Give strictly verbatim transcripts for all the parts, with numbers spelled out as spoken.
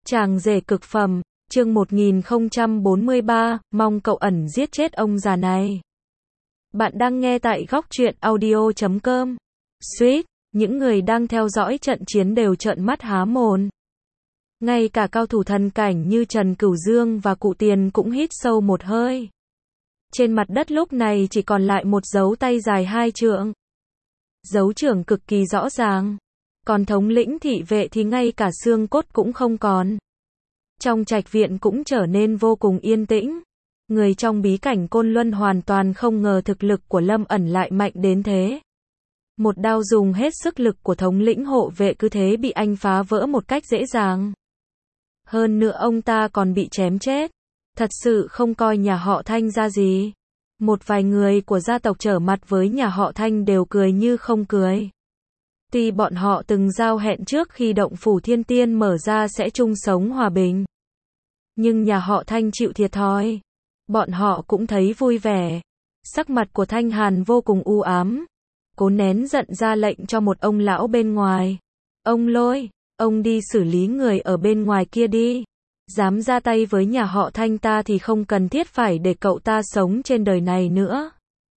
Chàng rể cực phẩm, chương một nghìn không trăm bốn mươi ba, mong cậu ẩn giết chết ông già này. Bạn đang nghe tại góc truyện audio chấm com. Suýt, những người đang theo dõi trận chiến đều trợn mắt há mồm. Ngay cả cao thủ thần cảnh như Trần Cửu Dương và Cụ Tiền cũng hít sâu một hơi. Trên mặt đất lúc này chỉ còn lại một dấu tay dài hai trượng. Dấu trưởng cực kỳ rõ ràng. Còn thống lĩnh thị vệ thì ngay cả xương cốt cũng không còn. Trong trạch viện cũng trở nên vô cùng yên tĩnh. Người trong bí cảnh Côn Luân hoàn toàn không ngờ thực lực của Lâm ẩn lại mạnh đến thế. Một đao dùng hết sức lực của thống lĩnh hộ vệ cứ thế bị anh phá vỡ một cách dễ dàng. Hơn nữa ông ta còn bị chém chết. Thật sự không coi nhà họ Thanh ra gì. Một vài người của gia tộc trở mặt với nhà họ Thanh đều cười như không cười. Tuy bọn họ từng giao hẹn trước khi động phủ thiên tiên mở ra sẽ chung sống hòa bình. Nhưng nhà họ Thanh chịu thiệt thòi. Bọn họ cũng thấy vui vẻ. Sắc mặt của Thanh Hàn vô cùng u ám. Cố nén giận ra lệnh cho một ông lão bên ngoài. Ông Lôi, ông đi xử lý người ở bên ngoài kia đi. Dám ra tay với nhà họ Thanh ta thì không cần thiết phải để cậu ta sống trên đời này nữa.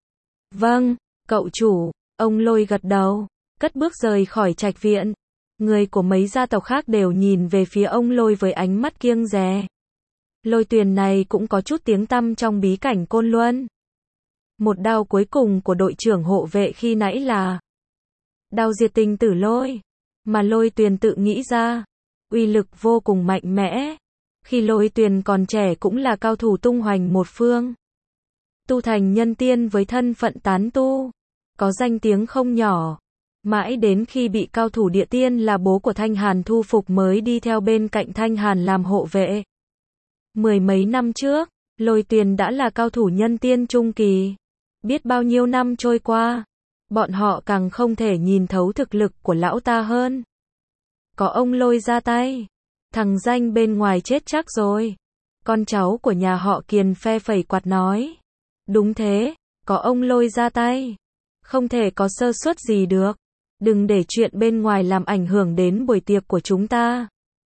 Vâng, cậu chủ, ông Lôi gật đầu. Cất bước rời khỏi trạch viện. Người của mấy gia tộc khác đều nhìn về phía ông Lôi với ánh mắt kiêng dè. Lôi Tuyền này cũng có chút tiếng tăm trong bí cảnh Côn Luân. Một đao cuối cùng của đội trưởng hộ vệ khi nãy là đao diệt tinh tử lôi. Mà Lôi Tuyền tự nghĩ ra. Uy lực vô cùng mạnh mẽ. Khi Lôi Tuyền còn trẻ cũng là cao thủ tung hoành một phương. Tu thành nhân tiên với thân phận tán tu. Có danh tiếng không nhỏ. Mãi đến khi bị cao thủ địa tiên là bố của Thanh Hàn thu phục mới đi theo bên cạnh Thanh Hàn làm hộ vệ. Mười mấy năm trước, Lôi Tuyền đã là cao thủ nhân tiên trung kỳ. Biết bao nhiêu năm trôi qua, bọn họ càng không thể nhìn thấu thực lực của lão ta hơn. Có ông Lôi ra tay, thằng danh bên ngoài chết chắc rồi. Con cháu của nhà họ Kiền phe phẩy quạt nói. Đúng thế, có ông Lôi ra tay. Không thể có sơ suất gì được. Đừng để chuyện bên ngoài làm ảnh hưởng đến buổi tiệc của chúng ta.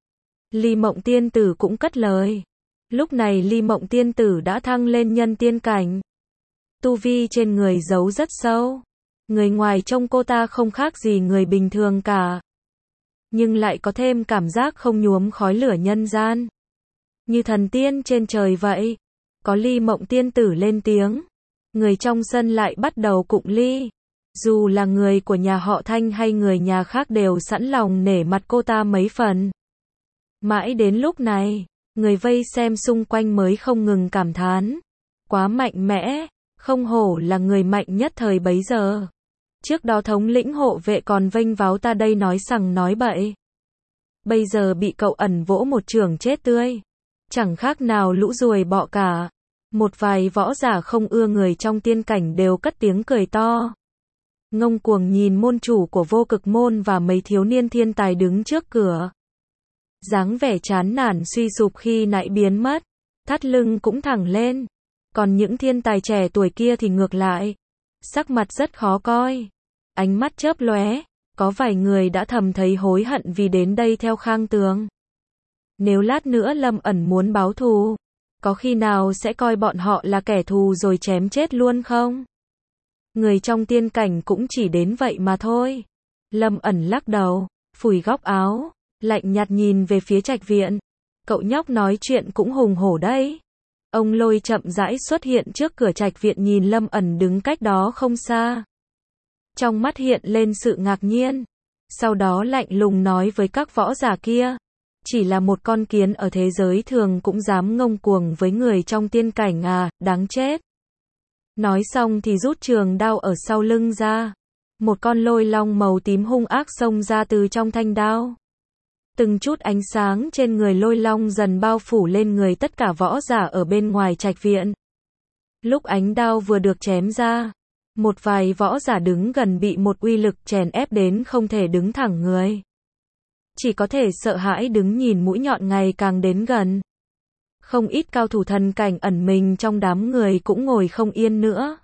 Ly Mộng Tiên Tử cũng cất lời. Lúc này Ly Mộng Tiên Tử đã thăng lên nhân tiên cảnh. Tu vi trên người giấu rất sâu. Người ngoài trông cô ta không khác gì người bình thường cả. Nhưng lại có thêm cảm giác không nhuốm khói lửa nhân gian. Như thần tiên trên trời vậy. Có Ly Mộng Tiên Tử lên tiếng. Người trong sân lại bắt đầu cụng ly. Dù là người của nhà họ Thanh hay người nhà khác đều sẵn lòng nể mặt cô ta mấy phần. Mãi đến lúc này, người vây xem xung quanh mới không ngừng cảm thán. Quá mạnh mẽ, không hổ là người mạnh nhất thời bấy giờ. Trước đó thống lĩnh hộ vệ còn vênh váo ta đây nói sằng nói bậy. Bây giờ bị cậu ẩn vỗ một chưởng chết tươi. Chẳng khác nào lũ ruồi bọ cả. Một vài võ giả không ưa người trong tiên cảnh đều cất tiếng cười to. Ngông cuồng nhìn môn chủ của Vô Cực môn và mấy thiếu niên thiên tài đứng trước cửa. Dáng vẻ chán nản suy sụp khi nãy biến mất, thắt lưng cũng thẳng lên. Còn những thiên tài trẻ tuổi kia thì ngược lại, sắc mặt rất khó coi, ánh mắt chớp lóe, có vài người đã thầm thấy hối hận vì đến đây theo Khang Tường. Nếu lát nữa Lâm ẩn muốn báo thù, có khi nào sẽ coi bọn họ là kẻ thù rồi chém chết luôn không? Người trong tiên cảnh cũng chỉ đến vậy mà thôi. Lâm ẩn lắc đầu, phủi góc áo, lạnh nhạt nhìn về phía trạch viện. Cậu nhóc nói chuyện cũng hùng hổ đấy. Ông Lôi chậm rãi xuất hiện trước cửa trạch viện nhìn Lâm ẩn đứng cách đó không xa. Trong mắt hiện lên sự ngạc nhiên. Sau đó lạnh lùng nói với các võ giả kia. Chỉ là một con kiến ở thế giới thường cũng dám ngông cuồng với người trong tiên cảnh à, đáng chết. Nói xong thì rút trường đao ở sau lưng ra. Một con lôi long màu tím hung ác xông ra từ trong thanh đao. Từng chút ánh sáng trên người lôi long dần bao phủ lên người tất cả võ giả ở bên ngoài trạch viện. Lúc ánh đao vừa được chém ra, một vài võ giả đứng gần bị một uy lực chèn ép đến không thể đứng thẳng người. Chỉ có thể sợ hãi đứng nhìn mũi nhọn ngày càng đến gần. Không ít cao thủ thần cảnh ẩn mình trong đám người cũng ngồi không yên nữa.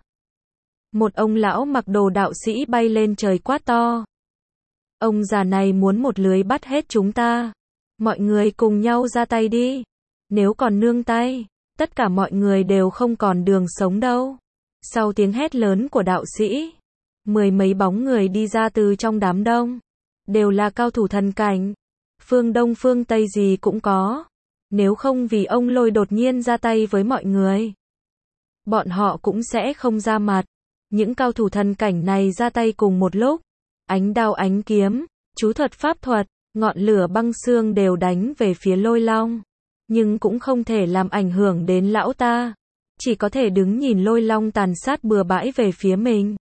Một ông lão mặc đồ đạo sĩ bay lên trời quát to. Ông già này muốn một lưới bắt hết chúng ta. Mọi người cùng nhau ra tay đi. Nếu còn nương tay, tất cả mọi người đều không còn đường sống đâu. Sau tiếng hét lớn của đạo sĩ, mười mấy bóng người đi ra từ trong đám đông. Đều là cao thủ thần cảnh. Phương Đông phương Tây gì cũng có. Nếu không vì ông Lôi đột nhiên ra tay với mọi người, bọn họ cũng sẽ không ra mặt. Những cao thủ thần cảnh này ra tay cùng một lúc. Ánh đao ánh kiếm, chú thuật pháp thuật, ngọn lửa băng xương đều đánh về phía Lôi Long. Nhưng cũng không thể làm ảnh hưởng đến lão ta. Chỉ có thể đứng nhìn Lôi Long tàn sát bừa bãi về phía mình.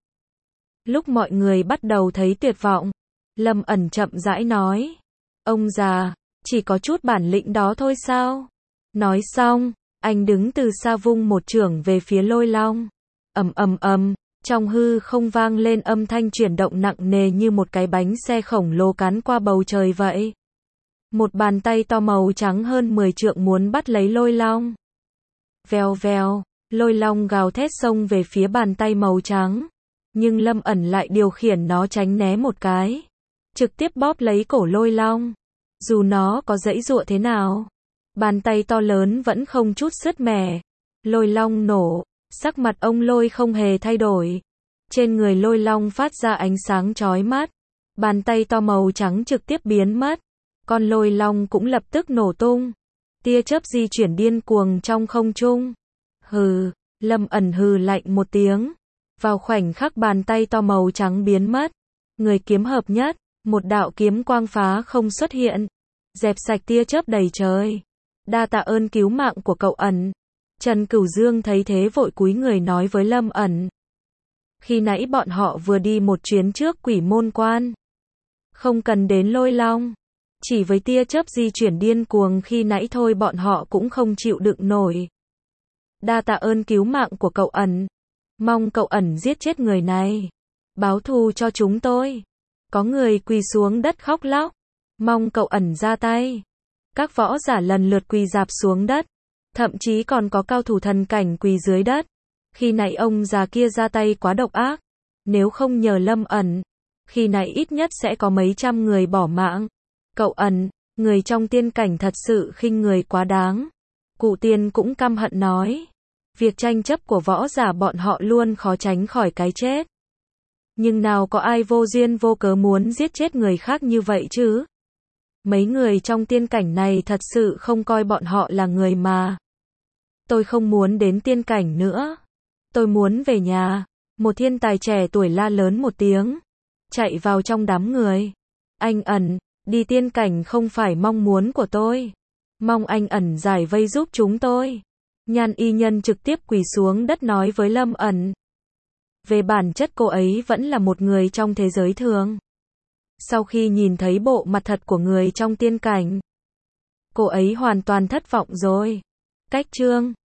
Lúc mọi người bắt đầu thấy tuyệt vọng, Lâm Ẩn chậm rãi nói. Ông già, chỉ có chút bản lĩnh đó thôi sao? Nói xong, anh đứng từ xa vung một chưởng về phía Lôi Long. Ầm ầm ầm, trong hư không vang lên âm thanh chuyển động nặng nề như một cái bánh xe khổng lồ cán qua bầu trời vậy. Một bàn tay to màu trắng hơn mười trượng muốn bắt lấy Lôi Long. Vèo vèo, Lôi Long gào thét xông về phía bàn tay màu trắng. Nhưng Lâm Ẩn lại điều khiển nó tránh né một cái. Trực tiếp bóp lấy cổ Lôi Long. Dù nó có giãy giụa thế nào, bàn tay to lớn vẫn không chút sứt mẻ. Lôi Long nổ, sắc mặt ông Lôi không hề thay đổi. Trên người Lôi Long phát ra ánh sáng chói mắt. Bàn tay to màu trắng trực tiếp biến mất. Con Lôi Long cũng lập tức nổ tung. Tia chớp di chuyển điên cuồng trong không trung. Hừ, Lâm Ẩn hừ lạnh một tiếng. Vào khoảnh khắc bàn tay to màu trắng biến mất, người kiếm hợp nhất, một đạo kiếm quang phá không xuất hiện, dẹp sạch tia chớp đầy trời. Đa tạ ơn cứu mạng của cậu Ẩn. Trần Cửu Dương thấy thế vội cúi người nói với Lâm Ẩn. Khi nãy bọn họ vừa đi một chuyến trước Quỷ Môn Quan. Không cần đến Lôi Long. Chỉ với tia chớp di chuyển điên cuồng khi nãy thôi bọn họ cũng không chịu đựng nổi. Đa tạ ơn cứu mạng của cậu Ẩn. Mong cậu Ẩn giết chết người này. Báo thù cho chúng tôi. Có người quỳ xuống đất khóc lóc. Mong cậu Ẩn ra tay. Các võ giả lần lượt quỳ rạp xuống đất. Thậm chí còn có cao thủ thần cảnh quỳ dưới đất. Khi nãy ông già kia ra tay quá độc ác. Nếu không nhờ Lâm Ẩn, khi nãy ít nhất sẽ có mấy trăm người bỏ mạng. Cậu Ẩn, người trong tiên cảnh thật sự khinh người quá đáng. Cụ Tiên cũng căm hận nói. Việc tranh chấp của võ giả bọn họ luôn khó tránh khỏi cái chết. Nhưng nào có ai vô duyên vô cớ muốn giết chết người khác như vậy chứ? Mấy người trong tiên cảnh này thật sự không coi bọn họ là người mà. Tôi không muốn đến tiên cảnh nữa. Tôi muốn về nhà. Một thiên tài trẻ tuổi la lớn một tiếng. Chạy vào trong đám người. Anh Ẩn, đi tiên cảnh không phải mong muốn của tôi. Mong anh Ẩn giải vây giúp chúng tôi. Nhan y nhân trực tiếp quỳ xuống đất nói với Lâm Ẩn. Về bản chất cô ấy vẫn là một người trong thế giới thường. Sau khi nhìn thấy bộ mặt thật của người trong tiên cảnh, cô ấy hoàn toàn thất vọng rồi. Cách chương